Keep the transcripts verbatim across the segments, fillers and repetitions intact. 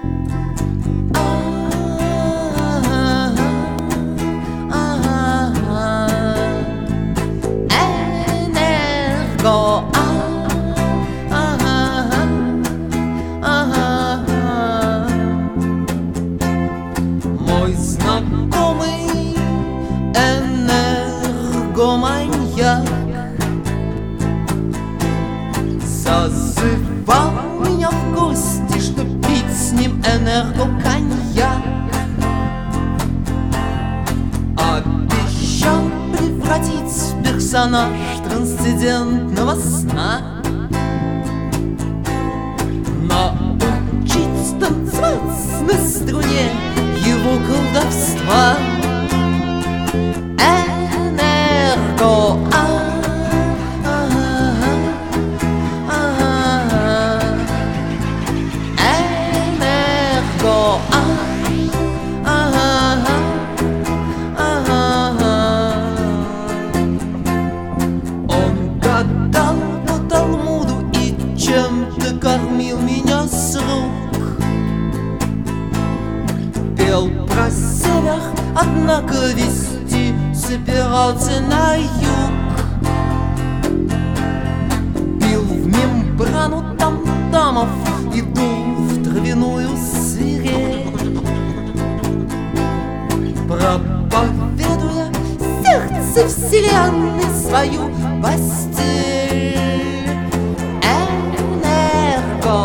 Мой знакомый энергоманьяк созывал меня в гости, чтоб пить с ним энергоконьяк. Обещал превратить в персонаж трансцендентного сна, научить танцевать на струне его колдовства. Энерго, а, а, а, энерго, а, а, а. Он гадал по Талмуду и чем-то кормил меня с рук. Пел про север, однако вести собирался на юг. Бил в мембрану там-тамов и дул в травяную свирель, проповедуя сердце вселенной свою постель. Энерго,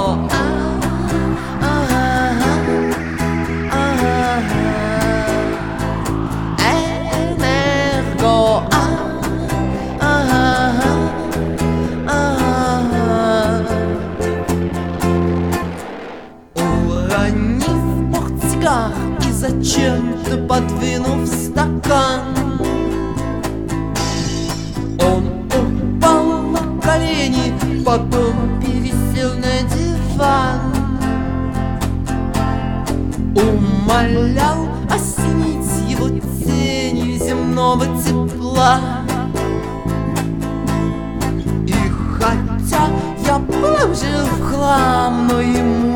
уронив портсигар и зачем-то подвинув стакан, он упал на колени, потом пересел на диван. Умолял осенить его тенью земного тепла. И хотя я положил в хлам, но ему